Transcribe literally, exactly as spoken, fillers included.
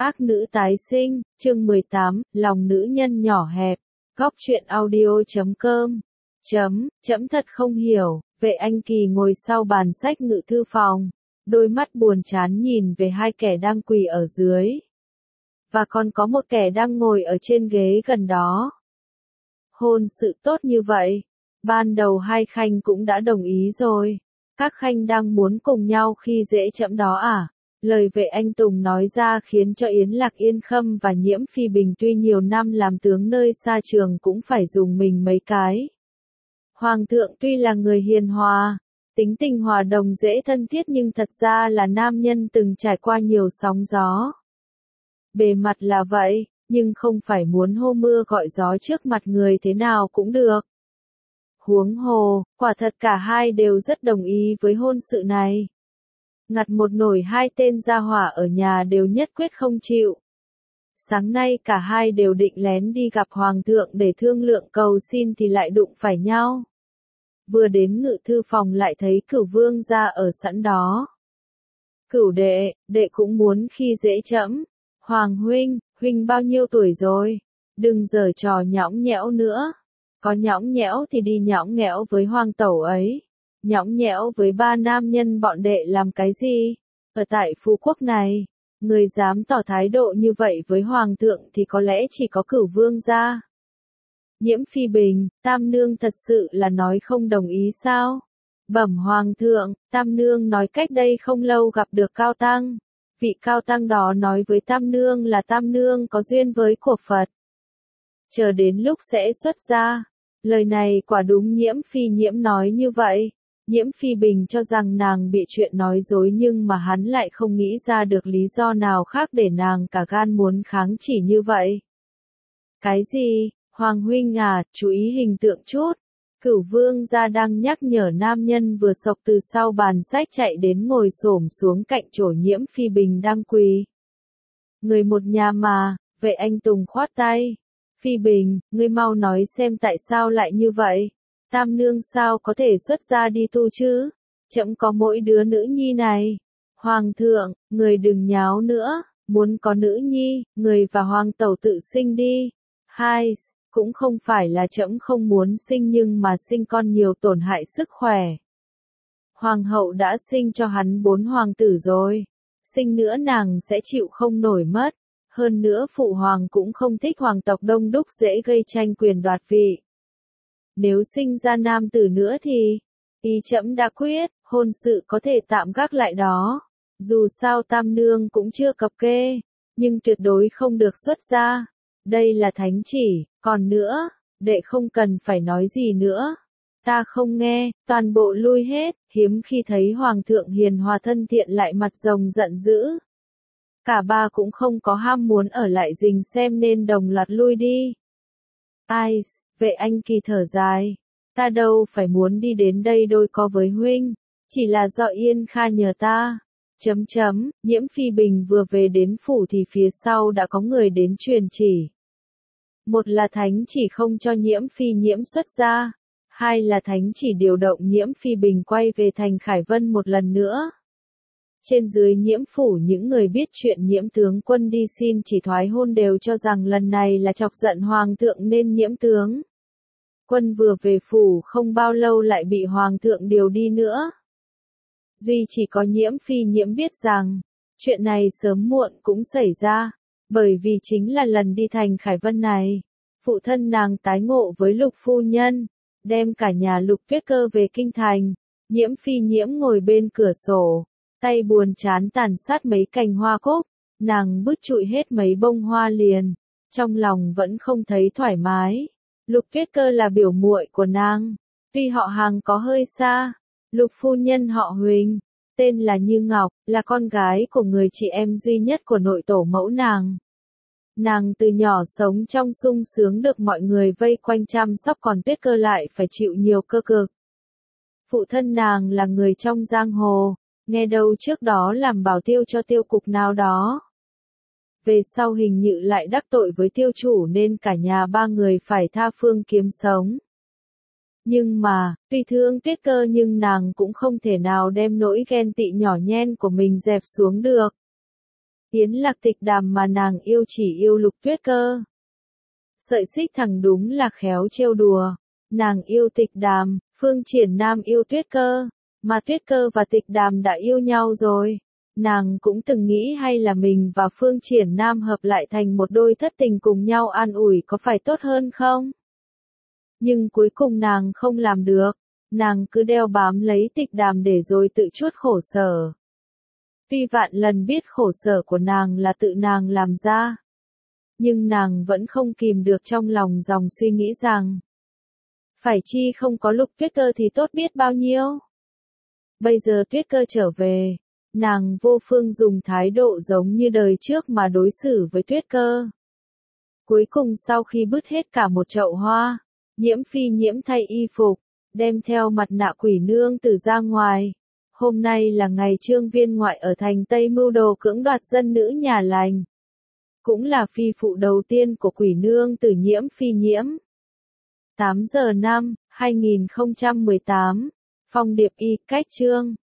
Ác nữ tái sinh, chương mười tám, lòng nữ nhân nhỏ hẹp. Góc truyện audio chấm com. Chấm, chấm thật không hiểu, Vệ Anh Kỳ ngồi sau bàn sách ngự thư phòng, đôi mắt buồn chán nhìn về hai kẻ đang quỳ ở dưới. Và còn có một kẻ đang ngồi ở trên ghế gần đó. Hôn sự tốt như vậy, ban đầu hai khanh cũng đã đồng ý rồi. Các khanh đang muốn cùng nhau khi dễ chậm đó à? Lời Vệ Anh Tùng nói ra khiến cho Yến Lạc Yên Khâm và Nhiễm Phi Bình tuy nhiều năm làm tướng nơi xa trường cũng phải dùng mình mấy cái. Hoàng thượng tuy là người hiền hòa, tính tình hòa đồng dễ thân thiết nhưng thật ra là nam nhân từng trải qua nhiều sóng gió. Bề mặt là vậy, nhưng không phải muốn hô mưa gọi gió trước mặt người thế nào cũng được. Huống hồ, quả thật cả hai đều rất đồng ý với hôn sự này. Ngặt một nổi hai tên gia hỏa ở nhà đều nhất quyết không chịu. Sáng nay cả hai đều định lén đi gặp hoàng thượng để thương lượng cầu xin thì lại đụng phải nhau. Vừa đến ngự thư phòng lại thấy Cửu vương gia ở sẵn đó. Cửu đệ, đệ cũng muốn khi dễ trẫm. Hoàng huynh, huynh bao nhiêu tuổi rồi? Đừng giở trò nhõng nhẽo nữa. Có nhõng nhẽo thì đi nhõng nhẽo với hoàng tẩu ấy. Nhõng nhẽo với ba nam nhân bọn đệ làm cái gì? Ở tại Phú Quốc này, người dám tỏ thái độ như vậy với hoàng thượng thì có lẽ chỉ có Cửu vương gia. Nhiễm Phi Bình, Tam nương thật sự là nói không đồng ý sao? Bẩm hoàng thượng, Tam nương nói cách đây không lâu gặp được Cao Tăng. Vị Cao Tăng đó nói với Tam nương là Tam nương có duyên với của Phật. Chờ đến lúc sẽ xuất gia. Lời này quả đúng Nhiễm Phi Nhiễm nói như vậy. Nhiễm Phi Bình cho rằng nàng bị chuyện nói dối nhưng mà hắn lại không nghĩ ra được lý do nào khác để nàng cả gan muốn kháng chỉ như vậy. Cái gì? Hoàng huynh à, chú ý hình tượng chút. Cửu vương gia đang nhắc nhở nam nhân vừa sộc từ sau bàn sách chạy đến ngồi xổm xuống cạnh chỗ Nhiễm Phi Bình đang quỳ. Người một nhà mà, Vệ Anh Tùng khoát tay. Phi Bình, ngươi mau nói xem tại sao lại như vậy. Tam nương sao có thể xuất gia đi tu chứ? Trẫm có mỗi đứa nữ nhi này. Hoàng thượng, người đừng nháo nữa, muốn có nữ nhi, người và hoàng tẩu tự sinh đi. Hai, cũng không phải là trẫm không muốn sinh nhưng mà sinh con nhiều tổn hại sức khỏe. Hoàng hậu đã sinh cho hắn bốn hoàng tử rồi. Sinh nữa nàng sẽ chịu không nổi mất. Hơn nữa phụ hoàng cũng không thích hoàng tộc đông đúc dễ gây tranh quyền đoạt vị. Nếu sinh ra nam tử nữa thì, ý trẫm đã quyết, hôn sự có thể tạm gác lại đó. Dù sao Tam nương cũng chưa cập kê, nhưng tuyệt đối không được xuất gia. Đây là thánh chỉ, còn nữa, đệ không cần phải nói gì nữa. Ta không nghe, toàn bộ lui hết, hiếm khi thấy hoàng thượng hiền hòa thân thiện lại mặt rồng giận dữ. Cả ba cũng không có ham muốn ở lại rình xem nên đồng loạt lui đi. Ai, Vệ Anh Kỳ thở dài. Ta đâu phải muốn đi đến đây đôi co với huynh, chỉ là do Yên Kha nhờ ta. Chấm chấm, Nhiễm Phi Bình vừa về đến phủ thì phía sau đã có người đến truyền chỉ. Một là thánh chỉ không cho Nhiễm Phi Nhiễm xuất gia, hai là thánh chỉ điều động Nhiễm Phi Bình quay về thành Khải Vân một lần nữa. Trên dưới Nhiễm phủ những người biết chuyện Nhiễm tướng quân đi xin chỉ thoái hôn đều cho rằng lần này là chọc giận hoàng thượng nên Nhiễm tướng quân vừa về phủ không bao lâu lại bị hoàng thượng điều đi nữa. Duy chỉ có Nhiễm Phi Nhiễm biết rằng, chuyện này sớm muộn cũng xảy ra, bởi vì chính là lần đi thành Khải Vân này, phụ thân nàng tái ngộ với Lục phu nhân, đem cả nhà Lục Tuyết Cơ về kinh thành. Nhiễm Phi Nhiễm ngồi bên cửa sổ, tay buồn chán tàn sát mấy cành hoa cúc, nàng bứt trụi hết mấy bông hoa liền, trong lòng vẫn không thấy thoải mái. Lục Tuyết Cơ là biểu muội của nàng, tuy họ hàng có hơi xa. Lục phu nhân họ Huỳnh, tên là Như Ngọc, là con gái của người chị em duy nhất của nội tổ mẫu nàng. Nàng từ nhỏ sống trong sung sướng được mọi người vây quanh chăm sóc còn Tuyết Cơ lại phải chịu nhiều cơ cực. Phụ thân nàng là người trong giang hồ, nghe đâu trước đó làm bảo tiêu cho tiêu cục nào đó. Về sau hình như lại đắc tội với tiêu chủ nên cả nhà ba người phải tha phương kiếm sống. Nhưng mà, tuy thương Tuyết Cơ nhưng nàng cũng không thể nào đem nỗi ghen tị nhỏ nhen của mình dẹp xuống được. Yến Lạc Tịch Đàm mà nàng yêu chỉ yêu Lục Tuyết Cơ. Sợi xích thẳng đúng là khéo trêu đùa. Nàng yêu Tịch Đàm, Phương Triển Nam yêu Tuyết Cơ, mà Tuyết Cơ và Tịch Đàm đã yêu nhau rồi. Nàng cũng từng nghĩ hay là mình và Phương Triển Nam hợp lại thành một đôi thất tình cùng nhau an ủi có phải tốt hơn không? Nhưng cuối cùng nàng không làm được, nàng cứ đeo bám lấy Tịch Đàm để rồi tự chuốc khổ sở. Tuy vạn lần biết khổ sở của nàng là tự nàng làm ra, nhưng nàng vẫn không kìm được trong lòng dòng suy nghĩ rằng, phải chi không có Lục Tuyết Cơ thì tốt biết bao nhiêu. Bây giờ Tuyết Cơ trở về, nàng vô phương dùng thái độ giống như đời trước mà đối xử với Tuyết Cơ. Cuối cùng sau khi bứt hết cả một chậu hoa, Nhiễm Phi Nhiễm thay y phục, đem theo mặt nạ quỷ nương tử ra ngoài. Hôm nay là ngày Trương Viên ngoại ở thành Tây mưu đồ cưỡng đoạt dân nữ nhà lành. Cũng là phi phụ đầu tiên của quỷ nương tử Nhiễm Phi Nhiễm. tám giờ năm, hai nghìn không trăm mười tám, Phong Điệp Y, cách chương.